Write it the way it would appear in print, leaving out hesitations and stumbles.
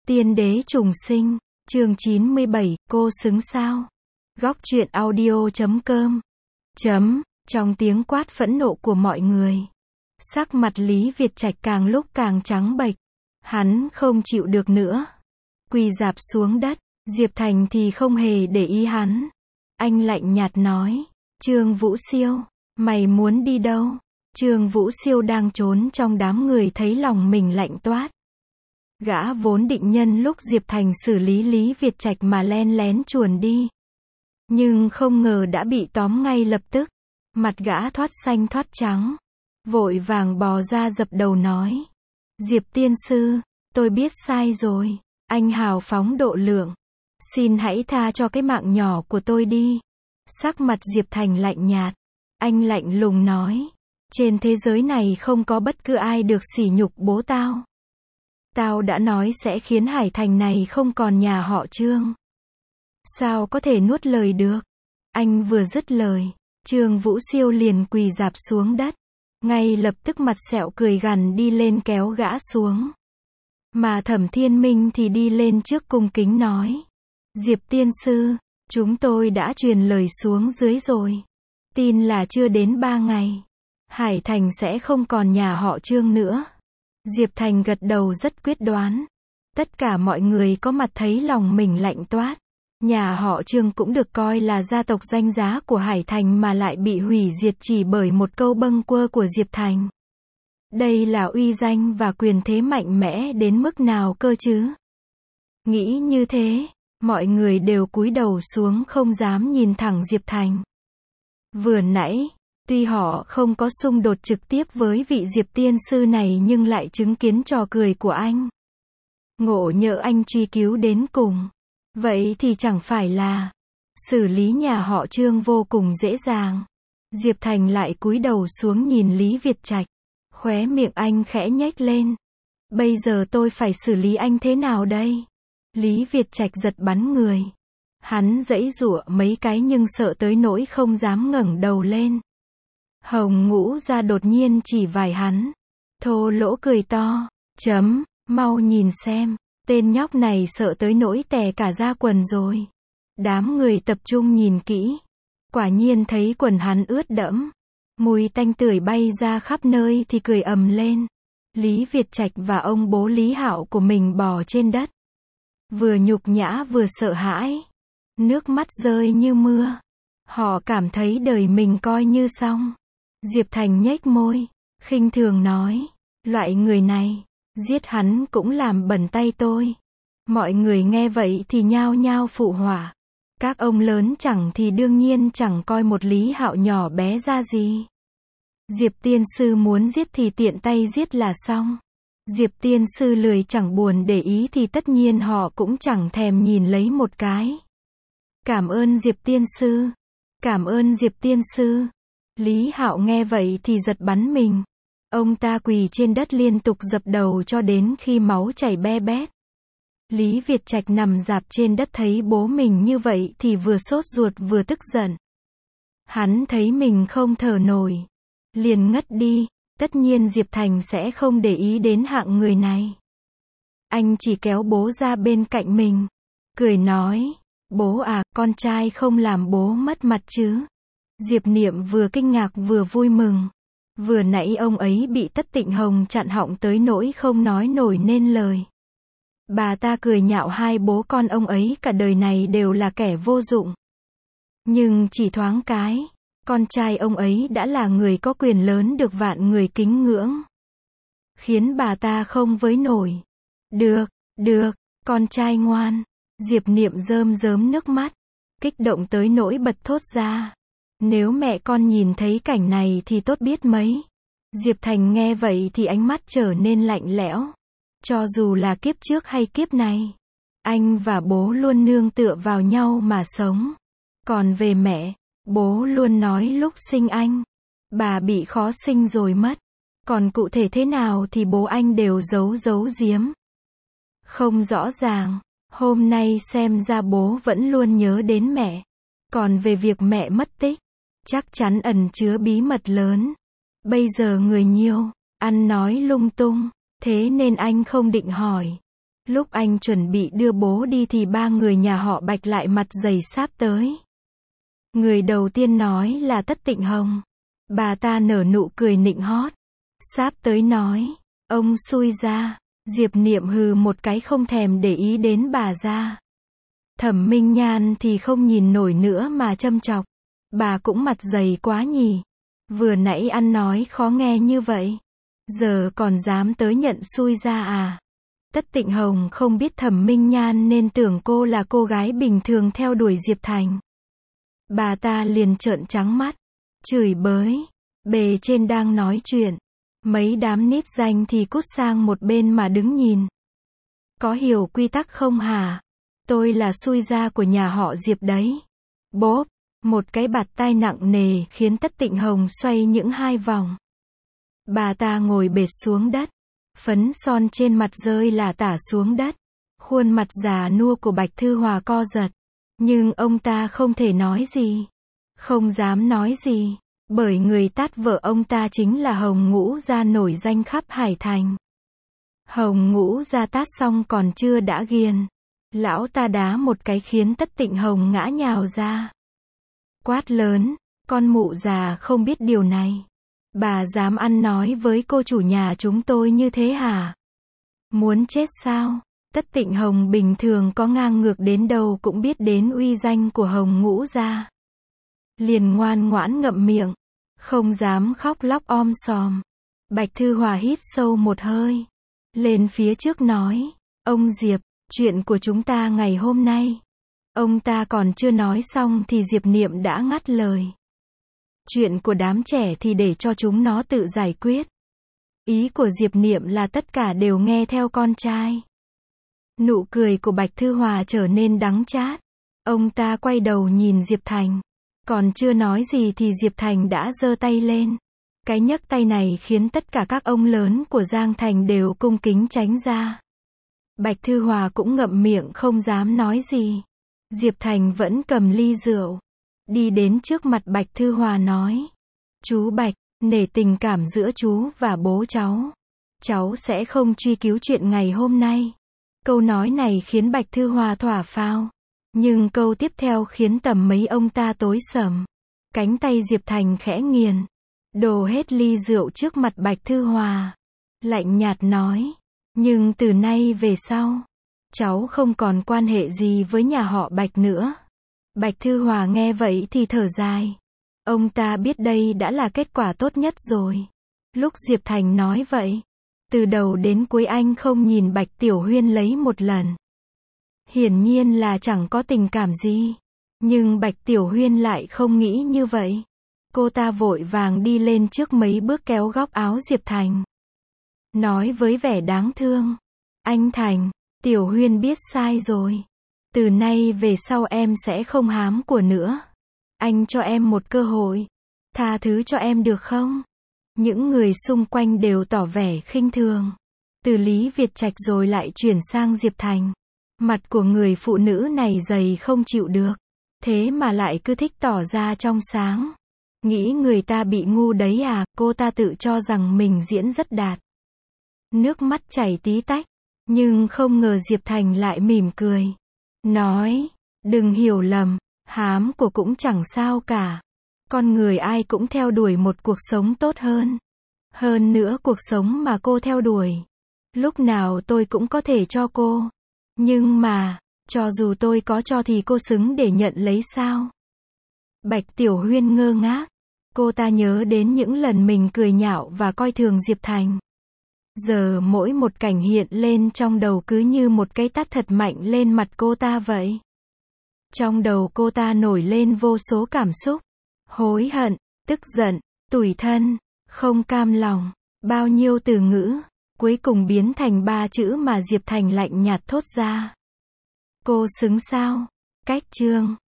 Tiên đế trùng sinh, chương 97, cô xứng sao? Góc truyện audio.com. Trong tiếng quát phẫn nộ của mọi người, sắc mặt Lý Việt Trạch càng lúc càng trắng bệch. Hắn không chịu được nữa, quỳ rạp xuống đất. Diệp Thành thì không hề để ý hắn. Anh lạnh nhạt nói, Trương Vũ Siêu, mày muốn đi đâu? Trương Vũ Siêu đang trốn trong đám người thấy lòng mình lạnh toát. Gã vốn định nhân lúc Diệp Thành xử lý Lý Việt Trạch mà len lén chuồn đi. Nhưng không ngờ đã bị tóm ngay lập tức. Mặt gã thoát xanh thoát trắng. Vội vàng bò ra dập đầu nói. Diệp tiên sư, tôi biết sai rồi. Anh hào phóng độ lượng. Xin hãy tha cho cái mạng nhỏ của tôi đi. Sắc mặt Diệp Thành lạnh nhạt. Anh lạnh lùng nói. Trên thế giới này không có bất cứ ai được sỉ nhục bố tao. Tao đã nói sẽ khiến Hải Thành này không còn nhà họ Trương. Sao có thể nuốt lời được? Anh vừa dứt lời, Trương Vũ Siêu liền quỳ rạp xuống đất. Ngay lập tức mặt sẹo cười gằn đi lên kéo gã xuống. Mà Thẩm Thiên Minh thì đi lên trước cung kính nói. Diệp tiên sư, chúng tôi đã truyền lời xuống dưới rồi. Tin là chưa đến 3 ngày, Hải Thành sẽ không còn nhà họ Trương nữa. Diệp Thành gật đầu rất quyết đoán. Tất cả mọi người có mặt thấy lòng mình lạnh toát. Nhà họ Trương cũng được coi là gia tộc danh giá của Hải Thành mà lại bị hủy diệt chỉ bởi một câu bâng quơ của Diệp Thành. Đây là uy danh và quyền thế mạnh mẽ đến mức nào cơ chứ? Nghĩ như thế, mọi người đều cúi đầu xuống không dám nhìn thẳng Diệp Thành. Vừa nãy, tuy họ không có xung đột trực tiếp với vị Diệp tiên sư này nhưng lại chứng kiến trò cười của anh. Ngộ nhỡ anh truy cứu đến cùng. Vậy thì chẳng phải là xử lý nhà họ Trương vô cùng dễ dàng. Diệp Thành lại cúi đầu xuống nhìn Lý Việt Trạch. Khóe miệng anh khẽ nhếch lên. Bây giờ tôi phải xử lý anh thế nào đây? Lý Việt Trạch giật bắn người. Hắn giãy giụa mấy cái nhưng sợ tới nỗi không dám ngẩng đầu lên. Hồng Ngũ ra đột nhiên chỉ vài hắn. Thô lỗ cười to. Mau nhìn xem. Tên nhóc này sợ tới nỗi tè cả da quần rồi. Đám người tập trung nhìn kỹ. Quả nhiên thấy quần hắn ướt đẫm. Mùi tanh tưởi bay ra khắp nơi thì cười ầm lên. Lý Việt Trạch và ông bố Lý Hạo của mình bò trên đất. Vừa nhục nhã vừa sợ hãi. Nước mắt rơi như mưa. Họ cảm thấy đời mình coi như xong. Diệp Thành nhếch môi, khinh thường nói. Loại người này, giết hắn cũng làm bẩn tay tôi. Mọi người nghe vậy thì nhao nhao phụ họa. Các ông lớn chẳng thì đương nhiên chẳng coi một Lý Hạo nhỏ bé ra gì. Diệp tiên sư muốn giết thì tiện tay giết là xong. Diệp tiên sư lười chẳng buồn để ý thì tất nhiên họ cũng chẳng thèm nhìn lấy một cái. Cảm ơn Diệp tiên sư. Cảm ơn Diệp tiên sư. Lý Hạo nghe vậy thì giật bắn mình. Ông ta quỳ trên đất liên tục dập đầu cho đến khi máu chảy be bét. Lý Việt Trạch nằm rạp trên đất thấy bố mình như vậy thì vừa sốt ruột vừa tức giận. Hắn thấy mình không thở nổi. Liền ngất đi. Tất nhiên Diệp Thành sẽ không để ý đến hạng người này. Anh chỉ kéo bố ra bên cạnh mình. Cười nói. Bố à, con trai không làm bố mất mặt chứ. Diệp Niệm vừa kinh ngạc vừa vui mừng. Vừa nãy ông ấy bị Tất Tịnh Hồng chặn họng tới nỗi không nói nổi nên lời. Bà ta cười nhạo hai bố con ông ấy cả đời này đều là kẻ vô dụng. Nhưng chỉ thoáng cái, con trai ông ấy đã là người có quyền lớn được vạn người kính ngưỡng. Khiến bà ta không với nổi. Được, con trai ngoan. Diệp Niệm rơm rớm nước mắt, kích động tới nỗi bật thốt ra. Nếu mẹ con nhìn thấy cảnh này thì tốt biết mấy. Diệp Thành nghe vậy thì ánh mắt trở nên lạnh lẽo. Cho dù là kiếp trước hay kiếp này, anh và bố luôn nương tựa vào nhau mà sống. Còn về mẹ, bố luôn nói lúc sinh anh, bà bị khó sinh rồi mất. Còn cụ thể thế nào thì bố anh đều giấu giếm. Không rõ ràng, hôm nay xem ra bố vẫn luôn nhớ đến mẹ. Còn về việc mẹ mất tích, chắc chắn ẩn chứa bí mật lớn. Bây giờ người nhiều, ăn nói lung tung, thế nên anh không định hỏi. Lúc anh chuẩn bị đưa bố đi thì ba người nhà họ Bạch lại mặt dày sáp tới. Người đầu tiên nói là Tất Tịnh Hồng. Bà ta nở nụ cười nịnh hót. Sáp tới nói, ông xui ra. Diệp Niệm hừ một cái không thèm để ý đến bà ra. Thẩm Minh Nhan thì không nhìn nổi nữa mà châm chọc. Bà cũng mặt dày quá nhỉ. Vừa nãy ăn nói khó nghe như vậy. Giờ còn dám tới nhận xui ra à? Tất Tịnh Hồng không biết Thẩm Minh Nhan nên tưởng cô là cô gái bình thường theo đuổi Diệp Thành. Bà ta liền trợn trắng mắt. Chửi bới. Bề trên đang nói chuyện. Mấy đám nít danh thì cút sang một bên mà đứng nhìn. Có hiểu quy tắc không hả? Tôi là xui gia của nhà họ Diệp đấy. Bốp, một cái bạt tai nặng nề khiến Tất Tịnh Hồng xoay những 2 vòng. Bà ta ngồi bệt xuống đất. Phấn son trên mặt rơi lả tả xuống đất. Khuôn mặt già nua của Bạch Thư Hòa co giật. Nhưng ông ta không thể nói gì. Không dám nói gì. Bởi người tát vợ ông ta chính là Hồng Ngũ Gia nổi danh khắp Hải Thành. Hồng Ngũ Gia tát xong còn chưa đã ghiền. Lão ta đá một cái khiến Tất Tịnh Hồng ngã nhào ra. Quát lớn, con mụ già không biết điều này. Bà dám ăn nói với cô chủ nhà chúng tôi như thế hả? Muốn chết sao? Tất Tịnh Hồng bình thường có ngang ngược đến đâu cũng biết đến uy danh của Hồng Ngũ Gia. Liền ngoan ngoãn ngậm miệng, không dám khóc lóc om sòm. Bạch Thư Hòa hít sâu một hơi, lên phía trước nói, ông Diệp, chuyện của chúng ta ngày hôm nay. Ông ta còn chưa nói xong thì Diệp Niệm đã ngắt lời. Chuyện của đám trẻ thì để cho chúng nó tự giải quyết. Ý của Diệp Niệm là tất cả đều nghe theo con trai. Nụ cười của Bạch Thư Hòa trở nên đắng chát. Ông ta quay đầu nhìn Diệp Thành. Còn chưa nói gì thì Diệp Thành đã giơ tay lên. Cái nhấc tay này khiến tất cả các ông lớn của Giang Thành đều cung kính tránh ra. Bạch Thư Hòa cũng ngậm miệng không dám nói gì. Diệp Thành vẫn cầm ly rượu. Đi đến trước mặt Bạch Thư Hòa nói. Chú Bạch, nể tình cảm giữa chú và bố cháu sẽ không truy cứu chuyện ngày hôm nay. Câu nói này khiến Bạch Thư Hòa thỏa phao. Nhưng câu tiếp theo khiến tầm mấy ông ta tối sầm. Cánh tay Diệp Thành khẽ nghiền. Đổ hết ly rượu trước mặt Bạch Thư Hòa. Lạnh nhạt nói. Nhưng từ nay về sau, cháu không còn quan hệ gì với nhà họ Bạch nữa. Bạch Thư Hòa nghe vậy thì thở dài. Ông ta biết đây đã là kết quả tốt nhất rồi. Lúc Diệp Thành nói vậy, từ đầu đến cuối anh không nhìn Bạch Tiểu Huyên lấy một lần. Hiển nhiên là chẳng có tình cảm gì. Nhưng Bạch Tiểu Huyên lại không nghĩ như vậy. Cô ta vội vàng đi lên trước mấy bước kéo góc áo Diệp Thành. Nói với vẻ đáng thương. Anh Thành, Tiểu Huyên biết sai rồi. Từ nay về sau em sẽ không hám của nữa. Anh cho em một cơ hội. Tha thứ cho em được không? Những người xung quanh đều tỏ vẻ khinh thường. Từ Lý Việt Trạch rồi lại chuyển sang Diệp Thành. Mặt của người phụ nữ này dày không chịu được. Thế mà lại cứ thích tỏ ra trong sáng. Nghĩ người ta bị ngu đấy à, cô ta tự cho rằng mình diễn rất đạt. Nước mắt chảy tí tách. Nhưng không ngờ Diệp Thành lại mỉm cười. Nói, đừng hiểu lầm, hám của cũng chẳng sao cả. Con người ai cũng theo đuổi một cuộc sống tốt hơn. Hơn nữa cuộc sống mà cô theo đuổi. Lúc nào tôi cũng có thể cho cô. Nhưng mà, cho dù tôi có cho thì cô xứng để nhận lấy sao? Bạch Tiểu Huyên ngơ ngác. Cô ta nhớ đến những lần mình cười nhạo và coi thường Diệp Thành. Giờ mỗi một cảnh hiện lên trong đầu cứ như một cái tát thật mạnh lên mặt cô ta vậy. Trong đầu cô ta nổi lên vô số cảm xúc. Hối hận, tức giận, tủi thân, không cam lòng. Bao nhiêu từ ngữ, cuối cùng biến thành 3 chữ mà Diệp Thành lạnh nhạt thốt ra. Cô xứng sao? Cách chương